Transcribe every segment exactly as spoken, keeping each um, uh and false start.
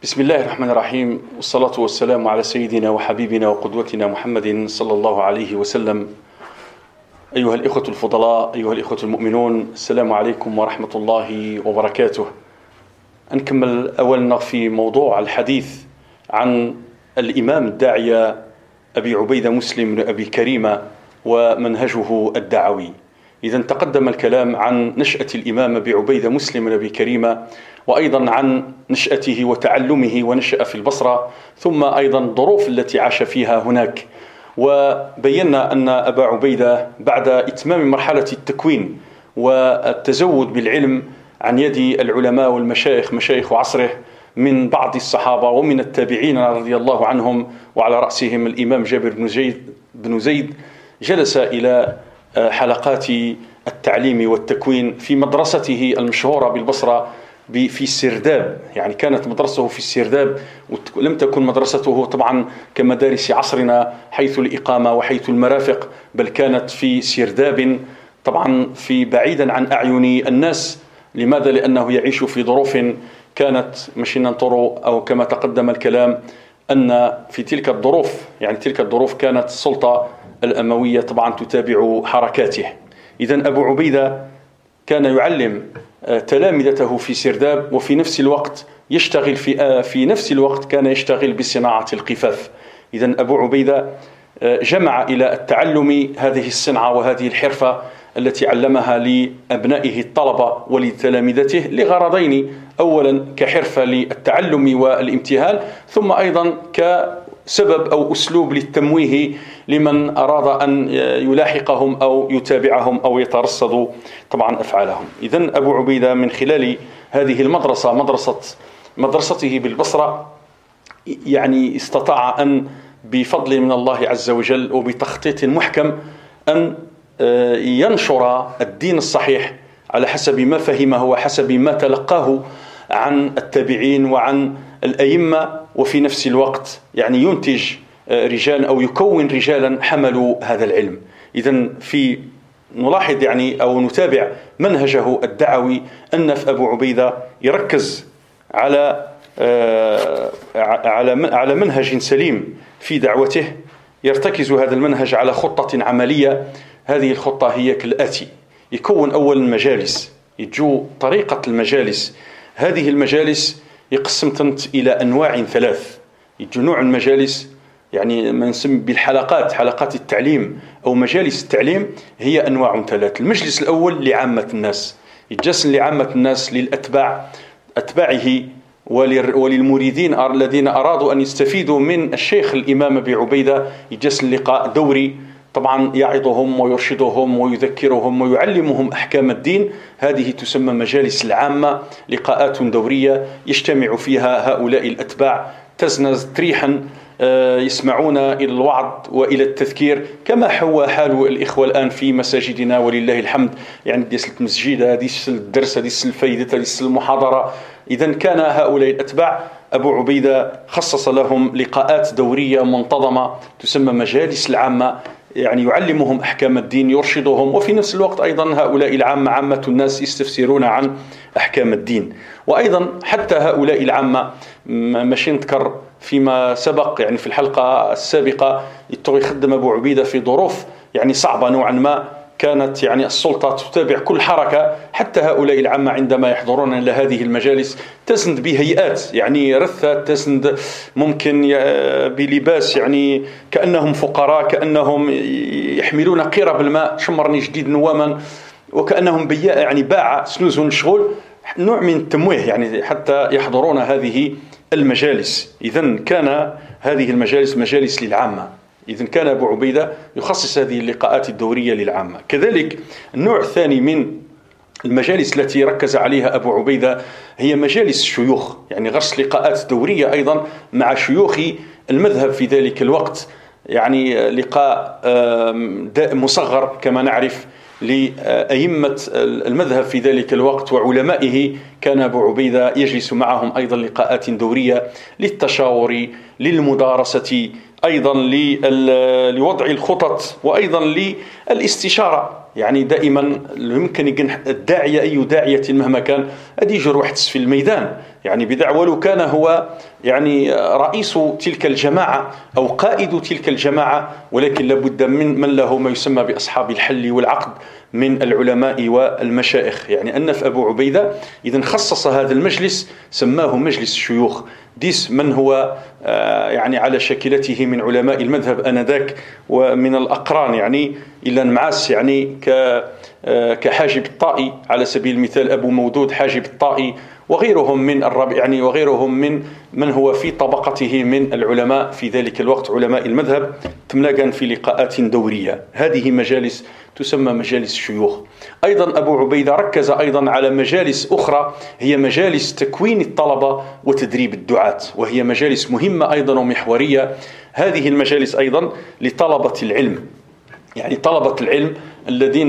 بسم الله الرحمن الرحيم، والصلاة والسلام على سيدنا وحبيبنا وقدوتنا محمد صلى الله عليه وسلم. أيها الإخوة الفضلاء، أيها الإخوة المؤمنون، السلام عليكم ورحمة الله وبركاته. نكمل أولنا في موضوع الحديث عن الإمام الداعية أبي عبيدة مسلم بن أبي كريمة ومنهجه الدعوي. إذا تقدم الكلام عن نشأة الإمام أبي عبيدة مسلم بن أبي كريمة، وأيضا عن نشأته وتعلمه، ونشأ في البصرة، ثم أيضا الظروف التي عاش فيها هناك. وبينا أن أبا عبيدة بعد إتمام مرحلة التكوين والتزود بالعلم عن يد العلماء والمشايخ مشايخ عصره من بعض الصحابة ومن التابعين رضي الله عنهم، وعلى رأسهم الإمام جابر بن زيد بن زيد جلس إلى حلقات التعليم والتكوين في مدرسته المشهورة بالبصرة في السرداب. يعني كانت مدرسته في السرداب، ولم تكن مدرسته طبعا كمدارس عصرنا حيث الإقامة وحيث المرافق، بل كانت في سرداب طبعا في بعيدا عن أعين الناس. لماذا؟ لأنه يعيش في ظروف كانت مش ننطر، أو كما تقدم الكلام أن في تلك الظروف يعني تلك الظروف كانت السلطة الأموية طبعا تتابع حركاته. إذن أبو عبيدة كان يعلم تلامذته في سرداب، وفي نفس الوقت يشتغل في في نفس الوقت كان يشتغل بصناعة القفاف. إذن أبو عبيدة جمع إلى التعلم هذه الصنعة وهذه الحرفة التي علمها لأبنائه الطلبة ولتلامذته لغرضين: أولا كحرفة للتعلم والامتهان، ثم أيضا كسبب أو أسلوب للتمويه لمن أراد أن يلاحقهم أو يتابعهم أو يترصد طبعا أفعالهم. إذن أبو عبيدة من خلال هذه المدرسة مدرسة مدرسته بالبصرة يعني استطاع أن بفضل من الله عز وجل وبتخطيط محكم أن ينشر الدين الصحيح على حسب ما فهمه وحسب ما تلقاه عن التابعين وعن الأئمة، وفي نفس الوقت يعني ينتج رجال أو يكون رجالا حملوا هذا العلم. إذن في نلاحظ يعني أو نتابع منهجه الدعوي أن في أبو عبيدة يركز على على على منهج سليم في دعوته، يرتكز هذا المنهج على خطة عملية. هذه الخطة هي كالآتي: يكون أولا مجالس، يجو طريقة المجالس. هذه المجالس يقسمت إلى أنواع ثلاث. يجو نوع المجالس يعني ما نسمي بالحلقات، حلقات التعليم أو مجالس التعليم، هي أنواع ثلاث. المجلس الأول لعامة الناس، يتجسن لعامة الناس للأتباع أتباعه وللمريدين الذين أرادوا أن يستفيدوا من الشيخ الإمام أبي عبيدة. يتجسن لقاء دوري طبعا يعظهم ويرشدهم ويذكرهم ويعلمهم أحكام الدين. هذه تسمى مجالس العامة، لقاءات دورية يجتمع فيها هؤلاء الأتباع تزنز تريحا يسمعون إلى الوعظ وإلى التذكير، كما حوى حال الإخوة الآن في مساجدنا ولله الحمد. يعني ديس المسجد، ديس الدرس، ديس الفايدة، ديس المحاضرة. إذن كان هؤلاء الأتباع أبو عبيدة خصص لهم لقاءات دورية منتظمة تسمى مجالس العامة، يعني يعلمهم أحكام الدين، يرشدهم، وفي نفس الوقت أيضا هؤلاء العامة عامة الناس يستفسرون عن أحكام الدين. وأيضا حتى هؤلاء العامة ماشي نذكر فيما سبق يعني في الحلقة السابقة يتوغي يخدم أبو عبيدة في ظروف يعني صعبة نوعا ما، كانت يعني السلطة تتابع كل حركة. حتى هؤلاء العامة عندما يحضرون إلى هذه المجالس تسند بهيئات يعني رثة، تسند ممكن بلباس يعني كأنهم فقراء، كأنهم يحملون قرب الماء شمرني جديد نواما، وكأنهم بياء يعني باع سنوزون شغل، نوع من التمويه يعني حتى يحضرون هذه المجالس. إذن كان هذه المجالس مجالس للعامة. إذن كان أبو عبيدة يخصص هذه اللقاءات الدورية للعامة. كذلك النوع الثاني من المجالس التي ركز عليها أبو عبيدة هي مجالس الشيوخ، يعني غرس لقاءات دورية أيضا مع شيوخ المذهب في ذلك الوقت. يعني لقاء مصغر كما نعرف لأئمة المذهب في ذلك الوقت وعلمائه، كان أبو عبيدة يجلس معهم أيضا لقاءات دورية للتشاور، للمدارسة أيضا لوضع الخطط وأيضا للاستشارة. يعني دائما يمكن الداعية أي داعية مهما كان أدي يجر واحد في الميدان، يعني بدعوة لو كان هو يعني رئيس تلك الجماعة أو قائد تلك الجماعة، ولكن لابد من من له ما يسمى بأصحاب الحل والعقد من العلماء والمشايخ. يعني أنف أبو عبيدة إذا خصص هذا المجلس سماه مجلس الشيوخ، ديس من هو يعني على شكلته من علماء المذهب آنذاك ومن الأقران، يعني إلى نمعاس يعني كحاجب الطائي على سبيل المثال، أبو مودود حاجب الطائي وغيرهم من الربيع، يعني وغيرهم من من هو في طبقته من العلماء في ذلك الوقت علماء المذهب، تملاقا في لقاءات دورية. هذه مجالس تسمى مجالس الشيوخ. أيضا أبو عبيدة ركز أيضا على مجالس أخرى هي مجالس تكوين الطلبة وتدريب الدعاة، وهي مجالس مهمة أيضا ومحورية. هذه المجالس أيضا لطلبة العلم، يعني طلبة العلم الذين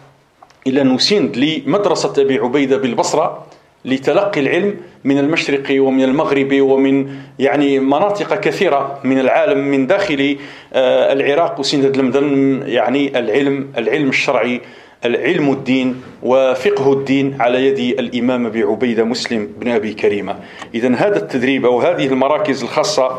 إلى نسند لمدرسة أبي عبيدة بالبصرة لتلقي العلم من المشرق ومن المغرب ومن يعني مناطق كثيرة من العالم من داخل العراق وسند المدن، يعني العلم العلم الشرعي، العلم الدين وفقه الدين على يد الإمام أبي عبيدة مسلم بن أبي كريمة. إذن هذا التدريب أو هذه المراكز الخاصة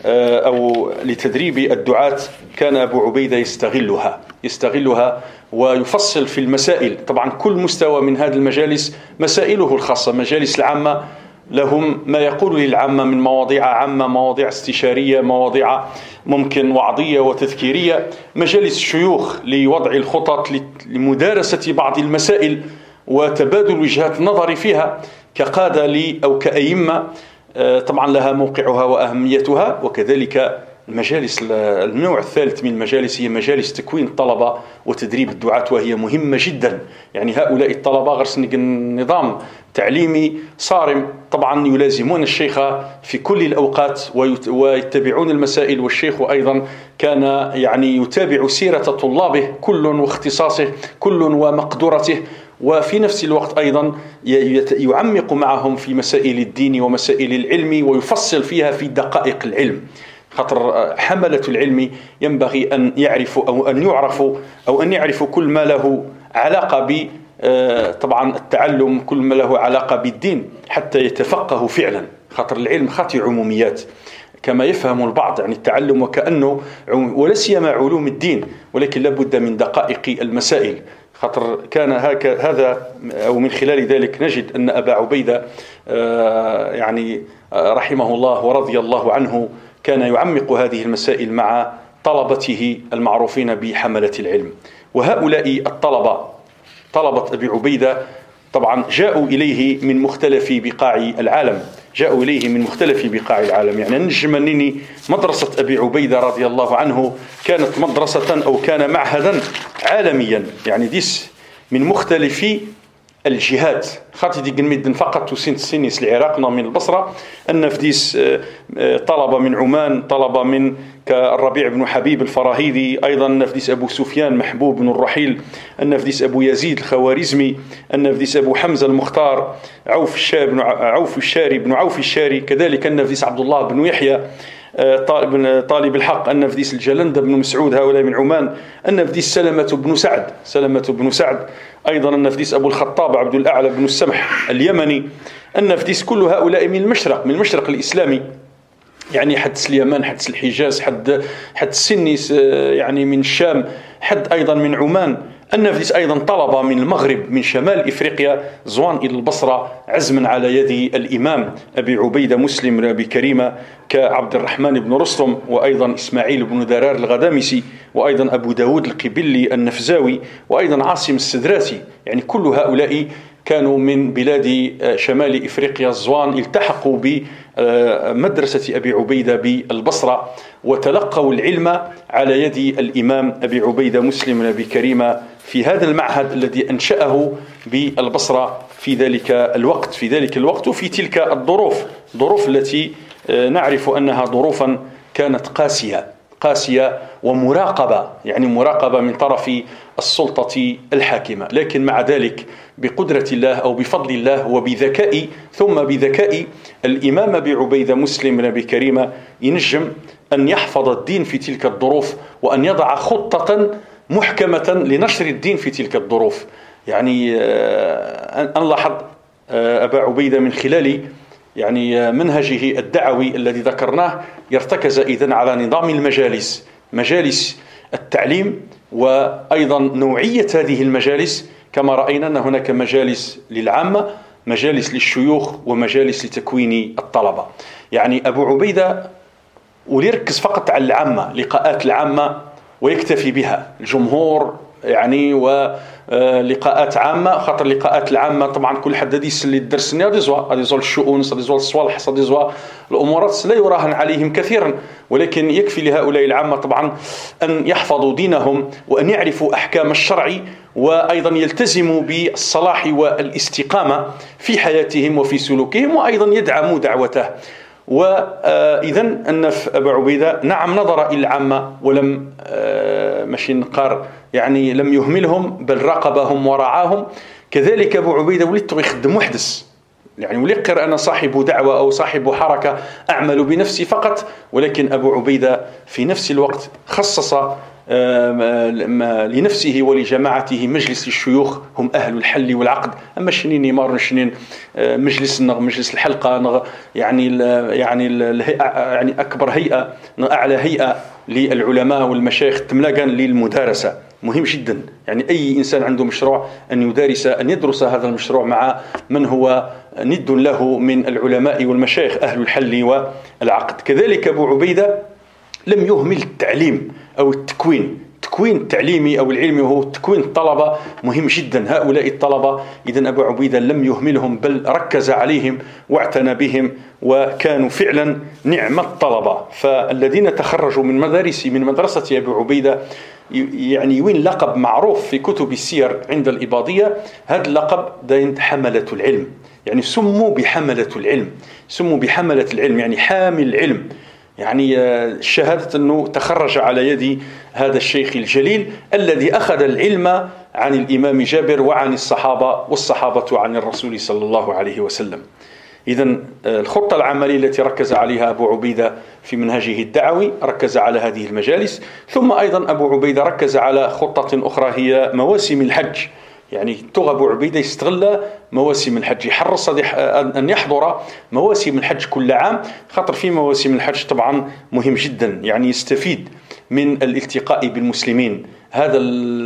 أو لتدريب الدعاة كان أبو عبيدة يستغلها يستغلها ويفصل في المسائل. طبعا كل مستوى من هذه المجالس مسائله الخاصة، مجالس العامة لهم ما يقول للعامة من مواضيع عامة، مواضيع استشارية، مواضيع ممكن وعظية وتذكيرية. مجالس الشيوخ لوضع الخطط لمدارسة بعض المسائل وتبادل وجهات النظر فيها كقادة لي أو كأئمة، طبعا لها موقعها وأهميتها. وكذلك المجالس النوع الثالث من المجالس هي مجالس تكوين الطلبة وتدريب الدعاة، وهي مهمة جدا. يعني هؤلاء الطلبة غرس نظام تعليمي صارم، طبعا يلازمون الشيخ في كل الأوقات ويتبعون المسائل، والشيخ أيضا كان يعني يتابع سيرة طلابه كل واختصاصه كل ومقدرته، وفي نفس الوقت أيضا يعمق معهم في مسائل الدين ومسائل العلم ويفصل فيها في دقائق العلم. خاطر حملة العلم ينبغي أن يعرفوا أو أن يعرفوا أو أن يعرفوا كل ما له علاقة ب طبعا التعلم، كل ما له علاقة بالدين حتى يتفقهوا فعلا. خاطر العلم خاطي عموميات كما يفهم البعض، يعني التعلم وكأنه ولا سيما علوم الدين، ولكن لابد من دقائق المسائل. خاطر كان هذا أو من خلال ذلك نجد أن أبا عبيدة يعني رحمه الله ورضي الله عنه كان يعمق هذه المسائل مع طلبته المعروفين بحملة العلم. وهؤلاء الطلبة طلبة أبي عبيدة طبعا جاءوا إليه من مختلف بقاع العالم جاءوا إليه من مختلف بقاع العالم. يعني نجم أنني مدرسة أبي عبيدة رضي الله عنه كانت مدرسة أو كان معهدا عالميا، يعني ديس من مختلف الجهات. خاطي دي قنميد فقط وسنت سينيس العراق من البصرة، أن فديس طلبة من عمان، طلبة من كالربيع بن حبيب الفراهيدي، أيضا نفديس أبو سفيان محبوب بن الرحيل، أن نفديس أبو يزيد الخوارزمي، أن نفديس أبو حمزة المختار، عوف الشاري بن عوف الشاري بن عوف الشاري، كذلك أن نفديس عبد الله بن يحيى طالب طالب الحق، أن نفديس الجلندة بن مسعود، هؤلاء من عمان، أن نفديس سلمة بن سعد سلمة بن سعد، أيضا أن نفديس أبو الخطاب عبد الأعلى بن السمح اليمني، أن نفديس كل هؤلاء من المشرق من المشرق الإسلامي، يعني حد اليمن، حد الحجاز، حد حد السنيس، يعني من الشام، حد أيضا من عمان. النفديس أيضا طلبة من المغرب من شمال إفريقيا زوان إلى البصرة عزما على يد الإمام أبي عبيدة مسلم بن أبي كريمة كعبد الرحمن بن رستم، وأيضا إسماعيل بن درار الغدامسي، وأيضا أبو داود القبلي النفزاوي، وأيضا عاصم السدراتي. يعني كل هؤلاء كانوا من بلاد شمال إفريقيا الزوان، التحقوا بمدرسة أبي عبيدة بالبصرة وتلقوا العلم على يد الإمام أبي عبيدة مسلم بن أبي كريمة في هذا المعهد الذي أنشأه بالبصرة في ذلك الوقت في ذلك الوقت وفي تلك الظروف ظروف التي نعرف أنها ظروفا كانت قاسية قاسية ومراقبة، يعني مراقبة من طرف السلطة الحاكمة. لكن مع ذلك بقدرة الله أو بفضل الله وبذكاء ثم بذكاء الإمام أبي عبيدة مسلم بن أبي كريمة ينجم أن يحفظ الدين في تلك الظروف وأن يضع خطة محكمة لنشر الدين في تلك الظروف. يعني أن نلاحظ أبا عبيدة من خلال يعني منهجه الدعوي الذي ذكرناه يرتكز إذن على نظام المجالس، مجالس التعليم، وأيضا نوعية هذه المجالس كما رأينا أن هناك مجالس للعامة، مجالس للشيوخ، ومجالس لتكوين الطلبة. يعني أبو عبيدة وليركز فقط على العامة، لقاءات العامة ويكتفي بها الجمهور، يعني ولقاءات عامة، خاطر لقاءات العامة طبعا كل حد يديس اللي الدرس غادي يزوا غادي يزوا الشؤون، غادي يزوا الصوالح، غادي يزوا الأمورات لا يراهن عليهم كثيرا، ولكن يكفي لهؤلاء العامة طبعا أن يحفظوا دينهم وأن يعرفوا أحكام الشرع، وأيضا يلتزموا بالصلاح والاستقامة في حياتهم وفي سلوكهم، وأيضا يدعموا دعوته. وإذا أن أبا عبيدة نعم نظر إلى العامة ولم ماشي نقار يعني لم يهملهم، بل راقبهم ورعاهم. كذلك أبو عبيدة وليت يخدم محدث، يعني وليقر أنا صاحب دعوة أو صاحب حركة أعمل بنفسي فقط، ولكن أبو عبيدة في نفس الوقت خصص لنفسه ولجماعته مجلس الشيوخ، هم أهل الحل والعقد. أما شنين يمار شنين مجلس مجلس الحلقة، يعني يعني يعني أكبر هيئة، أعلى هيئة للعلماء والمشايخ تملاقان للمدارسة. مهم جدا يعني أي إنسان عنده مشروع أن يدارس أن يدرس هذا المشروع مع من هو ند له من العلماء والمشايخ أهل الحل والعقد. كذلك أبو عبيدة لم يهمل التعليم أو التكوين، التكوين التعليمي أو العلمي، وهو تكوين الطلبة مهم جدا. هؤلاء الطلبة إذن أبو عبيدة لم يهملهم، بل ركز عليهم واعتنى بهم، وكانوا فعلا نعم الطلبة. فالذين تخرجوا من مدارس من مدرسة أبي عبيدة يعني وين لقب معروف في كتب السير عند الإباضية، هذا اللقب داين حملة العلم، يعني سموا بحملة العلم، سموا بحملة العلم يعني حامل العلم، يعني شهادة أنه تخرج على يد هذا الشيخ الجليل الذي أخذ العلم عن الإمام جابر وعن الصحابة، والصحابة عن الرسول صلى الله عليه وسلم. إذن الخطة العملية التي ركز عليها أبو عبيدة في منهجه الدعوي ركز على هذه المجالس. ثم أيضا أبو عبيدة ركز على خطة أخرى هي مواسم الحج، يعني توغ أبو عبيدة يستغل مواسم الحج، يحرص أن يحضر مواسم الحج كل عام، خاطر في مواسم الحج طبعا مهم جدا، يعني يستفيد من الالتقاء بالمسلمين. هذا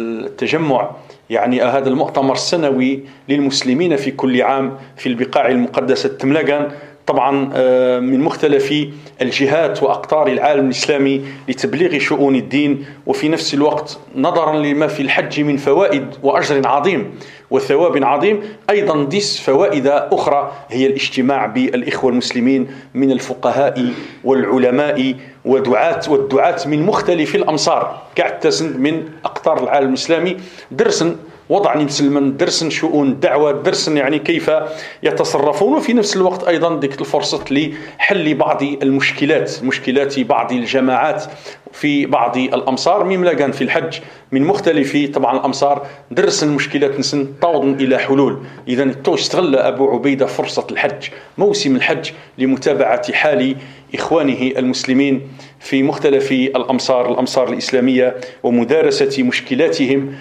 التجمع يعني هذا المؤتمر السنوي للمسلمين في كل عام في البقاع المقدسة تملقان طبعا من مختلف الجهات وأقطار العالم الإسلامي لتبليغ شؤون الدين، وفي نفس الوقت نظرا لما في الحج من فوائد وأجر عظيم وثواب عظيم، أيضا ديس فوائد أخرى هي الاجتماع بالإخوة المسلمين من الفقهاء والعلماء ودعاة والدعاة من مختلف الأمصار، قاعد تسند من أقطار العالم الإسلامي درسا وضع مسلما، درسا شؤون الدعوة، درسا يعني كيف يتصرفون، وفي نفس الوقت أيضا ديك الفرصة لحل بعض المشكلات، مشكلات بعض الجماعات في بعض الأمصار مما كان في الحج من مختلف طبعا الأمصار، درس المشكلات نسن توضن إلى حلول. إذا استغل أبو عبيدة فرصة الحج، موسم الحج، لمتابعة حال إخوانه المسلمين في مختلف الأمصار الأمصار الإسلامية، ومدارسة مشكلاتهم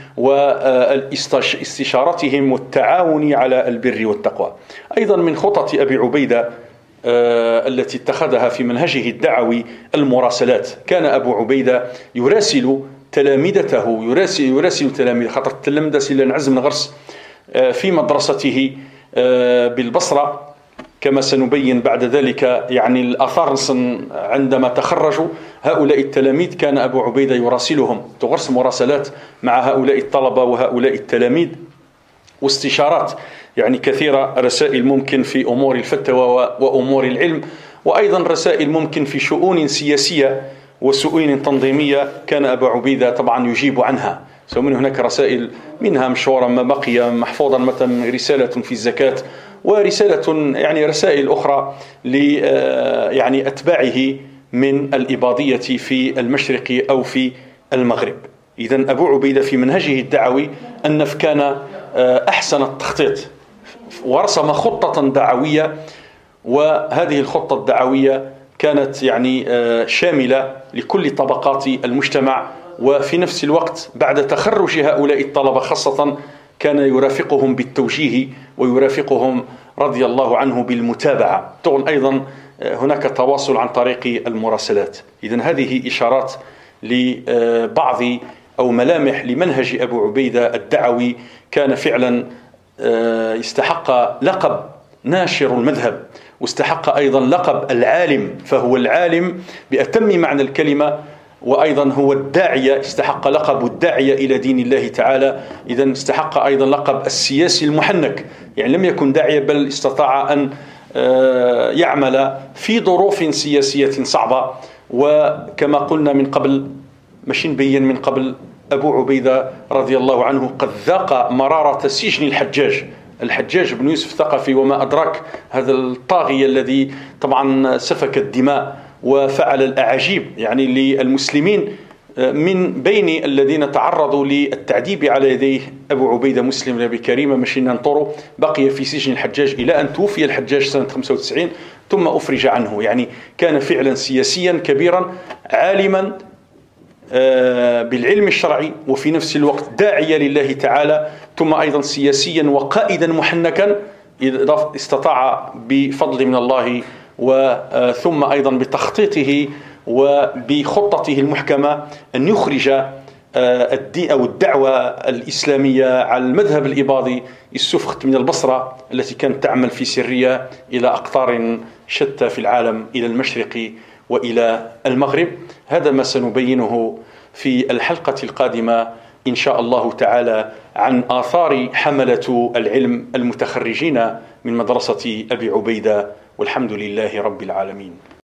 واستشارتهم والتعاون على البر والتقوى. أيضا من خطط أبي عبيدة التي اتخذها في منهجه الدعوي المراسلات. كان أبو عبيدة يراسل تلامذته، يراسل يراسل تلاميذ، خاطر تلمذ سيلا نعزم نغرس في مدرسته بالبصرة كما سنبين بعد ذلك. يعني الآثار عندما تخرجوا هؤلاء التلاميذ كان أبو عبيدة يراسلهم، تغرس مراسلات مع هؤلاء الطلبة وهؤلاء التلاميذ، واستشارات يعني كثيرة، رسائل ممكن في أمور الفتوى وأمور العلم، وأيضا رسائل ممكن في شؤون سياسية وشؤون تنظيمية كان أبو عبيدة طبعا يجيب عنها. ومن هناك رسائل منها مشهورة ما بقي محفوظا، مثلا رسالة في الزكاة، ورسالة يعني رسائل أخرى ل يعني أتباعه من الإباضية في المشرق أو في المغرب. إذا أبو عبيدة في منهجه الدعوي أنف كان أحسن التخطيط ورسم خطة دعوية، وهذه الخطة الدعوية كانت يعني شاملة لكل طبقات المجتمع، وفي نفس الوقت بعد تخرج هؤلاء الطلبة خاصة كان يرافقهم بالتوجيه ويرافقهم رضي الله عنه بالمتابعة. طبعا أيضا هناك تواصل عن طريق المراسلات. إذن هذه إشارات لبعض أو ملامح لمنهج أبو عبيدة الدعوي. كان فعلا يستحق لقب ناشر المذهب، واستحق أيضا لقب العالم، فهو العالم بأتم معنى الكلمة، وأيضا هو الداعية، استحق لقب الداعية إلى دين الله تعالى. إذن استحق أيضا لقب السياسي المحنك، يعني لم يكن داعية بل استطاع أن يعمل في ظروف سياسية صعبة. وكما قلنا من قبل، مش نبين من قبل، أبو عبيدة رضي الله عنه قد ذاق مرارة سجن الحجاج الحجاج بن يوسف الثقفي، وما أدراك هذا الطاغية الذي طبعا سفك الدماء وفعل الأعاجيب يعني للمسلمين. من بين الذين تعرضوا للتعذيب على يديه أبو عبيدة مسلم بن أبي كريمة مشي ننطره، بقي في سجن الحجاج إلى أن توفي الحجاج سنة خمسة وتسعين ثم أفرج عنه. يعني كان فعلا سياسيا كبيرا، عالما بالعلم الشرعي، وفي نفس الوقت داعية لله تعالى، ثم أيضا سياسيا وقائدا محنكا استطاع بفضل من الله وثم أيضا بتخطيطه وبخطته المحكمة أن يخرج الدين أو الدعوة الإسلامية على المذهب الإباضي السفخت من البصرة التي كانت تعمل في سرية إلى أقطار شتى في العالم، إلى المشرق وإلى المغرب. هذا ما سنبينه في الحلقة القادمة إن شاء الله تعالى عن آثار حملة العلم المتخرجين من مدرسة أبي عبيدة، والحمد لله رب العالمين.